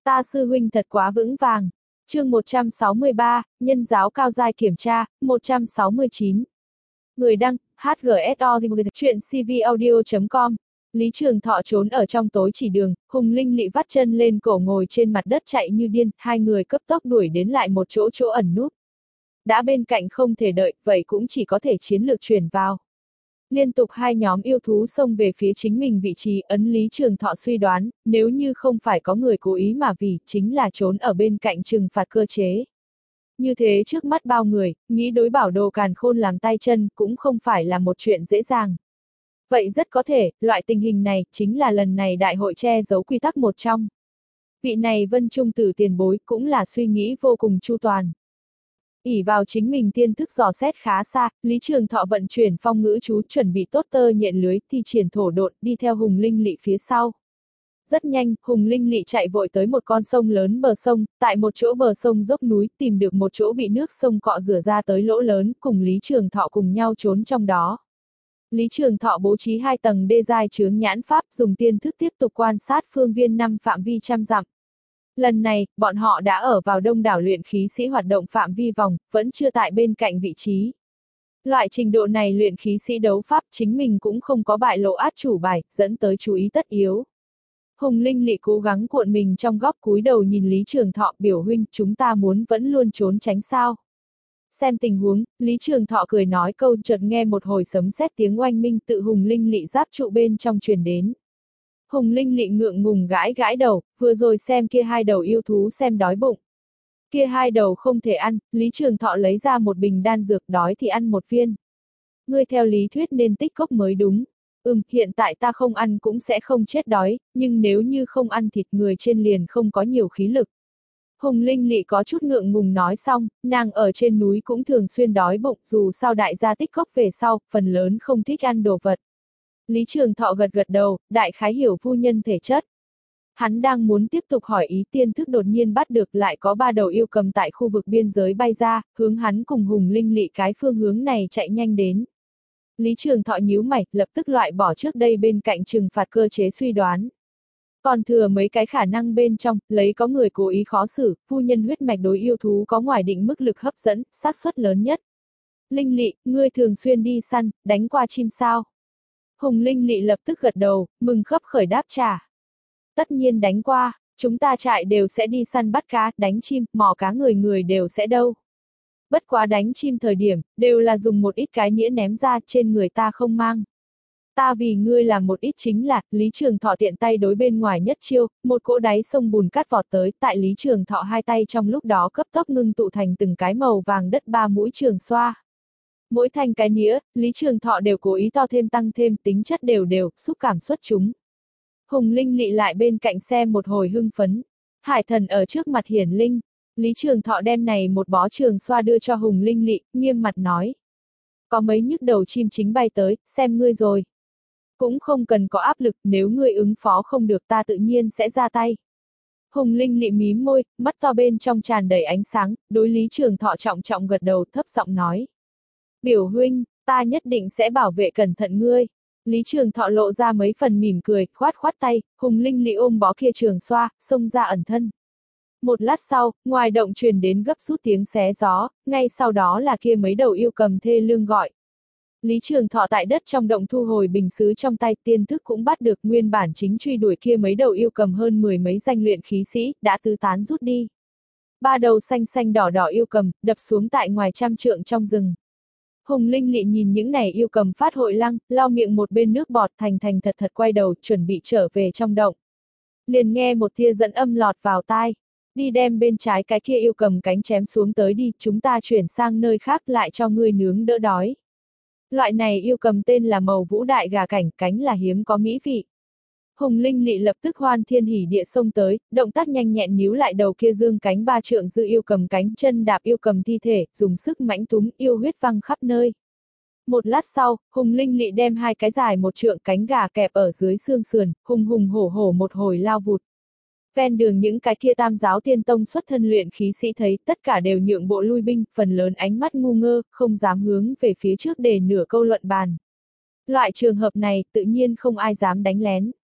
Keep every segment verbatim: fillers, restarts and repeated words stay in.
Ta sư huynh thật quá vững vàng. Chương một trăm sáu mươi ba, Nhân giáo cao giai kiểm tra, một trăm sáu mươi chín. Người đăng, hát giê ét o chuyện c v audio chấm com. Lý Trường Thọ trốn ở trong tối chỉ đường, Hùng Linh Lị vắt chân lên cổ ngồi trên mặt đất chạy như điên, hai người cấp tốc đuổi đến lại một chỗ chỗ ẩn núp. Đã bên cạnh không thể đợi, vậy cũng chỉ có thể chiến lược chuyển vào. Liên tục hai nhóm yêu thú xông về phía chính mình vị trí, ấn Lý Trường Thọ suy đoán, nếu như không phải có người cố ý mà vì, chính là trốn ở bên cạnh trừng phạt cơ chế. Như thế trước mắt bao người, nghĩ đối bảo đồ càn khôn làm tay chân cũng không phải là một chuyện dễ dàng. Vậy rất có thể, loại tình hình này, chính là lần này đại hội che giấu quy tắc một trong. Vị này Vân Trung Tử tiền bối cũng là suy nghĩ vô cùng chu toàn. ỷ vào chính mình tiên thức dò xét khá xa, Lý Trường Thọ vận chuyển phong ngữ chú chuẩn bị tốt tơ nhện lưới, thi triển thổ độn đi theo Hùng Linh Lị phía sau. Rất nhanh, Hùng Linh Lị chạy vội tới một con sông lớn bờ sông, tại một chỗ bờ sông dốc núi tìm được một chỗ bị nước sông cọ rửa ra tới lỗ lớn, cùng Lý Trường Thọ cùng nhau trốn trong đó. Lý Trường Thọ bố trí hai tầng đê giai chướng nhãn pháp, dùng tiên thức tiếp tục quan sát phương viên năm phạm vi trăm dặm. Lần này, bọn họ đã ở vào đông đảo luyện khí sĩ hoạt động phạm vi vòng, vẫn chưa tại bên cạnh vị trí. Loại trình độ này luyện khí sĩ đấu pháp chính mình cũng không có bại lộ át chủ bài, dẫn tới chú ý tất yếu. Hùng Linh Lị cố gắng cuộn mình trong góc cúi đầu nhìn Lý Trường Thọ, biểu huynh, chúng ta muốn vẫn luôn trốn tránh sao. Xem tình huống, Lý Trường Thọ cười nói câu, chợt nghe một hồi sấm sét tiếng oanh minh tự Hùng Linh Lị giáp trụ bên trong truyền đến. Hùng Linh Lị ngượng ngùng gãi gãi đầu, vừa rồi xem kia hai đầu yêu thú xem đói bụng. Kia hai đầu không thể ăn, Lý Trường Thọ lấy ra một bình đan dược, đói thì ăn một viên. Ngươi theo lý thuyết nên tích cốc mới đúng. Ừm, hiện tại ta không ăn cũng sẽ không chết đói, nhưng nếu như không ăn thịt người trên liền không có nhiều khí lực. Hùng Linh Lị có chút ngượng ngùng nói xong, nàng ở trên núi cũng thường xuyên đói bụng, dù sao đại gia tích cốc về sau, phần lớn không thích ăn đồ vật. Lý Trường Thọ gật gật đầu, đại khái hiểu phu nhân thể chất. Hắn đang muốn tiếp tục hỏi ý, tiên thức đột nhiên bắt được lại có ba đầu yêu cầm tại khu vực biên giới bay ra, hướng hắn cùng Hùng Linh Lị cái phương hướng này chạy nhanh đến. Lý Trường Thọ nhíu mày, lập tức loại bỏ trước đây bên cạnh trừng phạt cơ chế suy đoán. Còn thừa mấy cái khả năng bên trong, lấy có người cố ý khó xử, phu nhân huyết mạch đối yêu thú có ngoài định mức lực hấp dẫn, xác suất lớn nhất. Linh Lị, ngươi thường xuyên đi săn, đánh qua chim sao? Hùng Linh Lị lập tức gật đầu, mừng khấp khởi đáp trả. Tất nhiên đánh qua, chúng ta trại đều sẽ đi săn bắt cá, đánh chim, mò cá người người đều sẽ đâu. Bất quá đánh chim thời điểm, đều là dùng một ít cái nĩa ném ra, trên người ta không mang. Ta vì ngươi làm một ít chính là, Lý Trường Thọ tiện tay đối bên ngoài nhất chiêu, một cỗ đáy sông bùn cát vọt tới, tại Lý Trường Thọ hai tay trong lúc đó cấp tốc ngưng tụ thành từng cái màu vàng đất ba mũi trường xoa. Mỗi thành cái nĩa, Lý Trường Thọ đều cố ý to thêm tăng thêm, tính chất đều đều, xúc cảm xuất chúng. Hùng Linh Lị lại bên cạnh xem một hồi hưng phấn. Hải thần ở trước mặt hiển linh. Lý Trường Thọ đem này một bó trường xoa đưa cho Hùng Linh Lị, nghiêm mặt nói. Có mấy nhức đầu chim chính bay tới, xem ngươi rồi. Cũng không cần có áp lực, nếu ngươi ứng phó không được ta tự nhiên sẽ ra tay. Hùng Linh Lị mím môi, mắt to bên trong tràn đầy ánh sáng, đối Lý Trường Thọ trọng trọng gật đầu, thấp giọng nói. Biểu huynh, ta nhất định sẽ bảo vệ cẩn thận ngươi. Lý Trường Thọ lộ ra mấy phần mỉm cười, khoát khoát tay, Hùng Linh Lị ôm bó kia trường xoa, xông ra ẩn thân. Một lát sau, ngoài động truyền đến gấp rút tiếng xé gió, ngay sau đó là kia mấy đầu yêu cầm thê lương gọi. Lý Trường Thọ tại đất trong động thu hồi bình sứ trong tay, tiên thức cũng bắt được nguyên bản chính truy đuổi kia mấy đầu yêu cầm hơn mười mấy danh luyện khí sĩ, đã tứ tán rút đi. Ba đầu xanh xanh đỏ đỏ yêu cầm, đập xuống tại ngoài trăm trượng trong rừng. Hùng Linh Lị nhìn những này yêu cầm phát hội lăng, lau miệng một bên nước bọt, thành thành thật thật quay đầu, chuẩn bị trở về trong động. Liền nghe một tia dẫn âm lọt vào tai. Đi đem bên trái cái kia yêu cầm cánh chém xuống tới đi, chúng ta chuyển sang nơi khác lại cho ngươi nướng đỡ đói. Loại này yêu cầm tên là màu vũ đại gà cảnh, cánh là hiếm có mỹ vị. Hùng Linh Lị lập tức hoan thiên hỉ địa xông tới, động tác nhanh nhẹn níu lại đầu kia dương cánh ba trượng dư yêu cầm cánh, chân đạp yêu cầm thi thể, dùng sức mãnh túm, yêu huyết văng khắp nơi. Một lát sau, Hùng Linh Lị đem hai cái dài một trượng cánh gà kẹp ở dưới xương sườn, hùng hùng hổ hổ một hồi lao vụt. Ven đường những cái kia tam giáo tiên tông xuất thân luyện khí sĩ thấy tất cả đều nhượng bộ lui binh, phần lớn ánh mắt ngu ngơ, không dám hướng về phía trước để nửa câu luận bàn. Loại trường hợp này tự nhiên không ai dám đánh lén.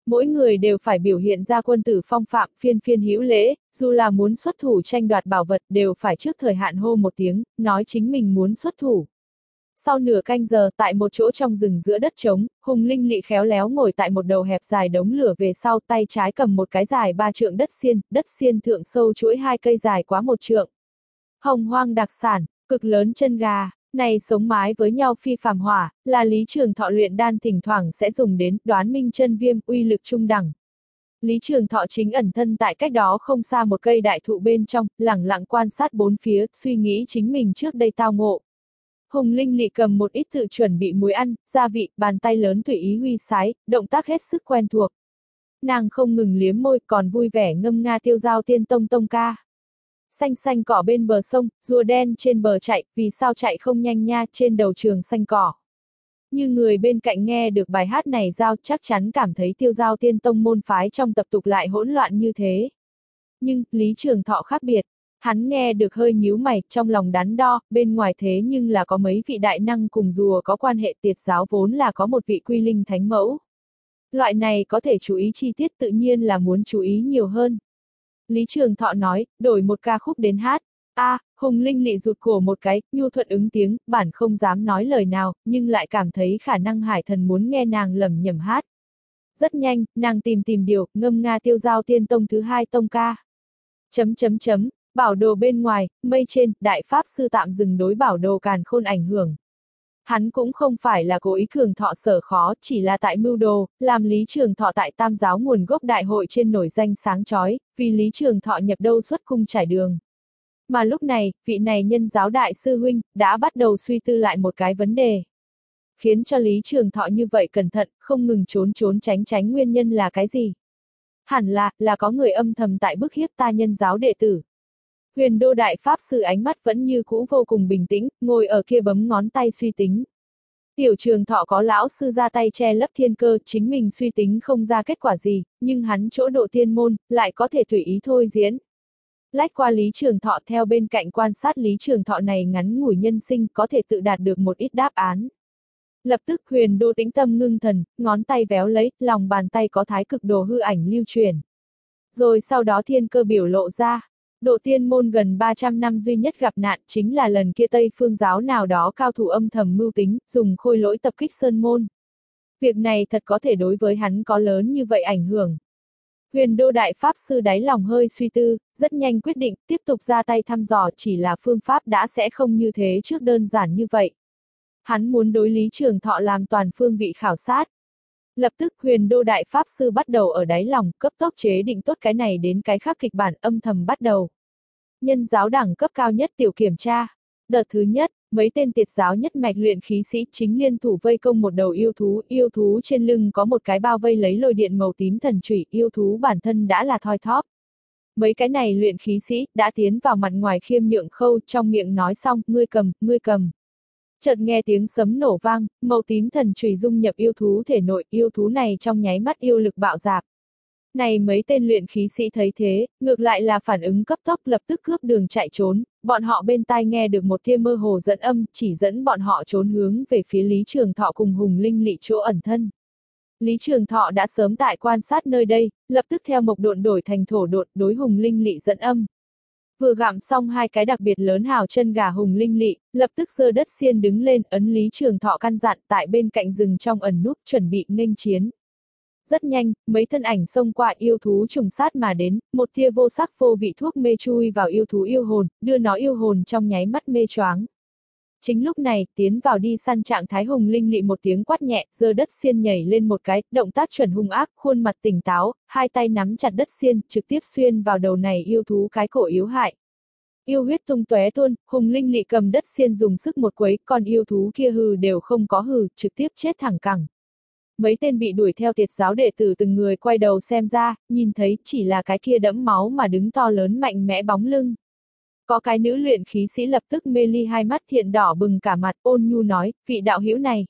Mỗi người đều phải biểu hiện ra quân tử phong phạm, phiên phiên hữu lễ, dù là muốn xuất thủ tranh đoạt bảo vật đều phải trước thời hạn hô một tiếng, nói chính mình muốn xuất thủ. Sau nửa canh giờ, tại một chỗ trong rừng giữa đất trống, Hùng Linh Lị khéo léo ngồi tại một đầu hẹp dài đống lửa về sau, tay trái cầm một cái dài ba trượng đất xiên, đất xiên thượng sâu chuỗi hai cây dài quá một trượng. Hồng hoang đặc sản, cực lớn chân gà, này sống mái với nhau phi phàm hỏa, là Lý Trường Thọ luyện đan thỉnh thoảng sẽ dùng đến, đoán minh chân viêm, uy lực trung đẳng. Lý Trường Thọ chính ẩn thân tại cách đó không xa một cây đại thụ bên trong, lẳng lặng quan sát bốn phía, suy nghĩ chính mình trước đây tao ngộ. Hùng Linh Lị cầm một ít tự chuẩn bị muối ăn, gia vị, bàn tay lớn tùy ý huy sái, động tác hết sức quen thuộc. Nàng không ngừng liếm môi, còn vui vẻ ngâm nga tiêu dao tiên tông tông ca. Xanh xanh cỏ bên bờ sông, rùa đen trên bờ chạy, vì sao chạy không nhanh nha, trên đầu trường xanh cỏ. Như người bên cạnh nghe được bài hát này giao chắc chắn cảm thấy tiêu dao tiên tông môn phái trong tập tục lại hỗn loạn như thế. Nhưng, Lý Trường Thọ khác biệt. Hắn nghe được hơi nhíu mày, trong lòng đắn đo, bên ngoài thế nhưng là có mấy vị đại năng cùng rùa có quan hệ, tiệt giáo vốn là có một vị quy linh thánh mẫu. Loại này có thể chú ý chi tiết tự nhiên là muốn chú ý nhiều hơn. Lý Trường Thọ nói, đổi một ca khúc đến hát. A, à, Hùng Linh Lị rụt cổ một cái, nhu thuận ứng tiếng, bản không dám nói lời nào, nhưng lại cảm thấy khả năng hải thần muốn nghe nàng lẩm nhẩm hát. Rất nhanh, nàng tìm tìm điều, ngâm nga tiêu dao tiên tông thứ hai tông ca. Chấm chấm chấm. Bảo đồ bên ngoài, mây trên, đại pháp sư tạm dừng đối bảo đồ càn khôn ảnh hưởng. Hắn cũng không phải là cố ý cường thọ sở khó, chỉ là tại mưu đồ, làm Lý Trường Thọ tại tam giáo nguồn gốc đại hội trên nổi danh sáng chói, vì Lý Trường Thọ nhập đâu xuất cung trải đường. Mà lúc này, vị này nhân giáo đại sư huynh, đã bắt đầu suy tư lại một cái vấn đề. Khiến cho Lý Trường Thọ như vậy cẩn thận, không ngừng trốn trốn tránh tránh nguyên nhân là cái gì? Hẳn là, là có người âm thầm tại bức hiếp ta nhân giáo đệ tử. Huyền Đô Đại Pháp Sư ánh mắt vẫn như cũ vô cùng bình tĩnh, ngồi ở kia bấm ngón tay suy tính. Tiểu Trường Thọ có lão sư ra tay che lấp thiên cơ, chính mình suy tính không ra kết quả gì, nhưng hắn chỗ độ tiên môn, lại có thể tùy ý thôi diễn. Lách qua Lý Trường Thọ theo bên cạnh quan sát Lý Trường Thọ này ngắn ngủi nhân sinh có thể tự đạt được một ít đáp án. Lập tức Huyền Đô tĩnh tâm ngưng thần, ngón tay véo lấy, lòng bàn tay có thái cực đồ hư ảnh lưu truyền. Rồi sau đó thiên cơ biểu lộ ra. Độ tiên môn gần ba trăm năm duy nhất gặp nạn chính là lần kia Tây Phương giáo nào đó cao thủ âm thầm mưu tính, dùng khôi lỗi tập kích sơn môn. Việc này thật có thể đối với hắn có lớn như vậy ảnh hưởng. Huyền Đô Đại Pháp Sư đáy lòng hơi suy tư, rất nhanh quyết định, tiếp tục ra tay thăm dò, chỉ là phương pháp đã sẽ không như thế trước đơn giản như vậy. Hắn muốn đối Lý Trường Thọ làm toàn phương vị khảo sát. Lập tức Huyền Đô Đại Pháp Sư bắt đầu ở đáy lòng, cấp tốc chế định tốt cái này đến cái khác kịch bản âm thầm bắt đầu. Nhân giáo đẳng cấp cao nhất tiểu kiểm tra. Đợt thứ nhất, mấy tên tiệt giáo nhất mạch luyện khí sĩ chính liên thủ vây công một đầu yêu thú, yêu thú trên lưng có một cái bao vây lấy lôi điện màu tím thần chủy, yêu thú bản thân đã là thoi thóp. Mấy cái này luyện khí sĩ đã tiến vào mặt ngoài khiêm nhượng khâu, trong miệng nói xong, ngươi cầm, ngươi cầm. Chợt nghe tiếng sấm nổ vang, màu tím thần chùy dung nhập yêu thú thể nội, yêu thú này trong nháy mắt yêu lực bạo dạp. Này mấy tên luyện khí sĩ thấy thế, ngược lại là phản ứng cấp tốc lập tức cướp đường chạy trốn, bọn họ bên tai nghe được một tia mơ hồ dẫn âm, chỉ dẫn bọn họ trốn hướng về phía Lý Trường Thọ cùng Hùng Linh Lị chỗ ẩn thân. Lý Trường Thọ đã sớm tại quan sát nơi đây, lập tức theo mộc độn đổi thành thổ độn đối Hùng Linh Lị dẫn âm. Vừa gặm xong hai cái đặc biệt lớn hào chân gà Hùng Linh Lị, lập tức giơ đất xiên đứng lên, ấn Lý Trường Thọ căn dặn tại bên cạnh rừng trong ẩn núp chuẩn bị nghênh chiến. Rất nhanh, mấy thân ảnh xông qua yêu thú trùng sát mà đến, một tia vô sắc vô vị thuốc mê chui vào yêu thú yêu hồn, đưa nó yêu hồn trong nháy mắt mê choáng. Chính lúc này, tiến vào đi săn trạng thái Hùng Linh Lị một tiếng quát nhẹ, giơ đất xiên nhảy lên một cái, động tác chuẩn hung ác, khuôn mặt tỉnh táo, hai tay nắm chặt đất xiên, trực tiếp xuyên vào đầu này yêu thú cái cổ yếu hại. Yêu huyết tung tóe tuôn, Hùng Linh Lị cầm đất xiên dùng sức một quấy, còn yêu thú kia hừ đều không có hừ, trực tiếp chết thẳng cẳng. Mấy tên bị đuổi theo tiệt giáo đệ tử từng người quay đầu xem ra, nhìn thấy chỉ là cái kia đẫm máu mà đứng to lớn mạnh mẽ bóng lưng. Có cái nữ luyện khí sĩ lập tức mê ly hai mắt hiện đỏ bừng cả mặt, ôn nhu nói, vị đạo hữu này.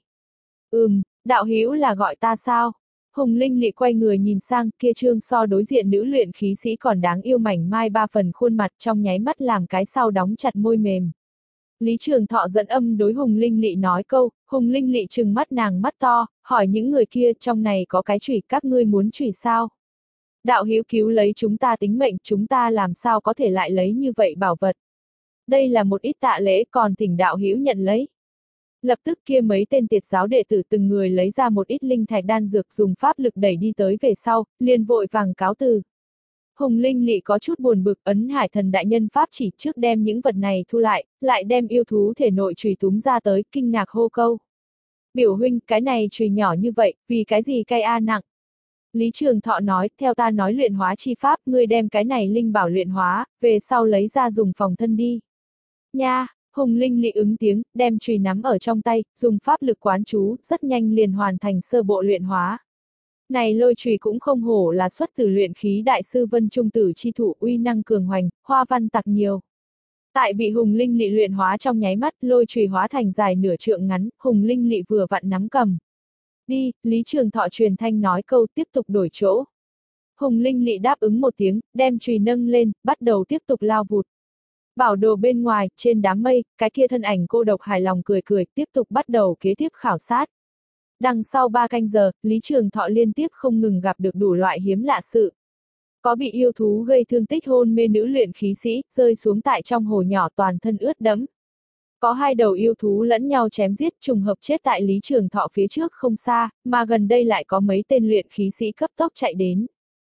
Ừm, đạo hữu là gọi ta sao? Hùng Linh Lị quay người nhìn sang, kia trương so đối diện nữ luyện khí sĩ còn đáng yêu mảnh mai ba phần khuôn mặt trong nháy mắt làm cái sau đóng chặt môi mềm. Lý Trường Thọ dẫn âm đối Hùng Linh Lị nói câu, Hùng Linh Lị trừng mắt nàng mắt to, hỏi những người kia trong này có cái chùy, các ngươi muốn chùy sao? Đạo hữu cứu lấy chúng ta tính mệnh, chúng ta làm sao có thể lại lấy như vậy bảo vật? Đây là một ít tạ lễ, còn thỉnh đạo hữu nhận lấy. Lập tức kia mấy tên tiệt giáo đệ tử từng người lấy ra một ít linh thạch đan dược dùng pháp lực đẩy đi tới về sau, liền vội vàng cáo từ. Hùng Linh Lị có chút buồn bực, ấn Hải Thần đại nhân pháp chỉ trước đem những vật này thu lại, lại đem yêu thú thể nội chùy túm ra tới, kinh ngạc hô câu. Biểu huynh, cái này chùy nhỏ như vậy, vì cái gì cay a nặng? Lý Trường Thọ nói, theo ta nói luyện hóa chi pháp, ngươi đem cái này linh bảo luyện hóa, về sau lấy ra dùng phòng thân đi. Nha, Hùng Linh Lị ứng tiếng, đem chùy nắm ở trong tay, dùng pháp lực quán chú, rất nhanh liền hoàn thành sơ bộ luyện hóa. Này lôi chùy cũng không hổ là xuất từ luyện khí đại sư Vân Trung Tử chi thủ, uy năng cường hoành, hoa văn tặc nhiều. Tại bị Hùng Linh Lị luyện hóa trong nháy mắt, lôi chùy hóa thành dài nửa trượng ngắn, Hùng Linh Lị vừa vặn nắm cầm. Đi, Lý Trường Thọ truyền thanh nói câu, tiếp tục đổi chỗ. Hùng Linh Lị đáp ứng một tiếng, đem chùy nâng lên, bắt đầu tiếp tục lao vụt. Bảo đồ bên ngoài, trên đám mây, cái kia thân ảnh cô độc hài lòng cười cười, tiếp tục bắt đầu kế tiếp khảo sát. Đằng sau ba canh giờ, Lý Trường Thọ liên tiếp không ngừng gặp được đủ loại hiếm lạ sự. Có bị yêu thú gây thương tích hôn mê nữ luyện khí sĩ, rơi xuống tại trong hồ nhỏ toàn thân ướt đẫm. Có hai đầu yêu thú lẫn nhau chém giết trùng hợp chết tại Lý Trường Thọ phía trước không xa, mà gần đây lại có mấy tên luyện khí sĩ cấp tốc chạy đến.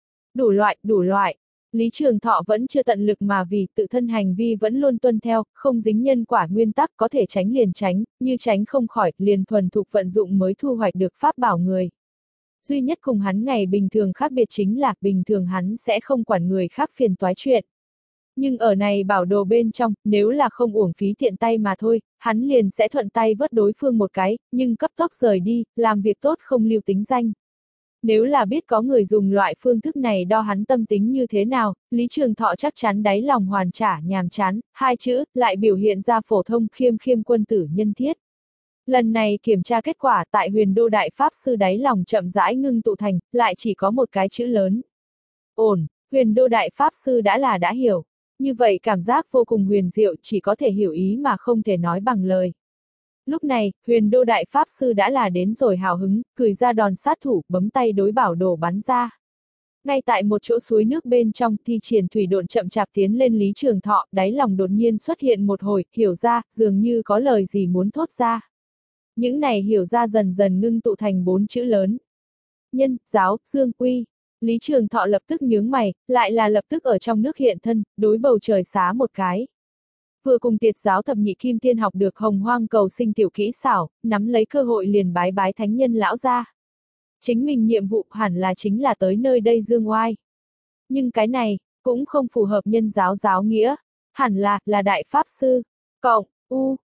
Đủ loại, đủ loại. Lý Trường Thọ vẫn chưa tận lực mà vì tự thân hành vi vẫn luôn tuân theo, không dính nhân quả nguyên tắc, có thể tránh liền tránh, như tránh không khỏi, liền thuần thục vận dụng mới thu hoạch được pháp bảo người. Duy nhất cùng hắn ngày bình thường khác biệt chính là, bình thường hắn sẽ không quản người khác phiền toái chuyện. Nhưng ở này bảo đồ bên trong, nếu là không uổng phí tiện tay mà thôi, hắn liền sẽ thuận tay vớt đối phương một cái, nhưng cấp tốc rời đi, làm việc tốt không lưu tính danh. Nếu là biết có người dùng loại phương thức này đo hắn tâm tính như thế nào, Lý Trường Thọ chắc chắn đáy lòng hoàn trả nhàm chán, hai chữ, lại biểu hiện ra phổ thông khiêm khiêm quân tử nhân thiết. Lần này kiểm tra kết quả tại Huyền Đô Đại Pháp Sư đáy lòng chậm rãi ngưng tụ thành, lại chỉ có một cái chữ lớn. Ổn, Huyền Đô Đại Pháp Sư đã là đã hiểu. Như vậy cảm giác vô cùng huyền diệu, chỉ có thể hiểu ý mà không thể nói bằng lời. Lúc này, Huyền Đô Đại Pháp Sư đã là đến rồi hào hứng, cười ra đòn sát thủ, bấm tay đối bảo đồ bắn ra. Ngay tại một chỗ suối nước bên trong, thi triển thủy độn chậm chạp tiến lên Lý Trường Thọ, đáy lòng đột nhiên xuất hiện một hồi, hiểu ra, dường như có lời gì muốn thốt ra. Những này hiểu ra dần dần ngưng tụ thành bốn chữ lớn. Nhân, giáo, dương, uy. Lý Trường Thọ lập tức nhướng mày, lại là lập tức ở trong nước hiện thân, đối bầu trời xá một cái. Vừa cùng tiệt giáo thập nhị kim tiên học được hồng hoang cầu sinh tiểu kỹ xảo, nắm lấy cơ hội liền bái bái thánh nhân lão ra. Chính mình nhiệm vụ hẳn là chính là tới nơi đây dương oai. Nhưng cái này, cũng không phù hợp nhân giáo giáo nghĩa, hẳn là, là đại pháp sư, cộng, u,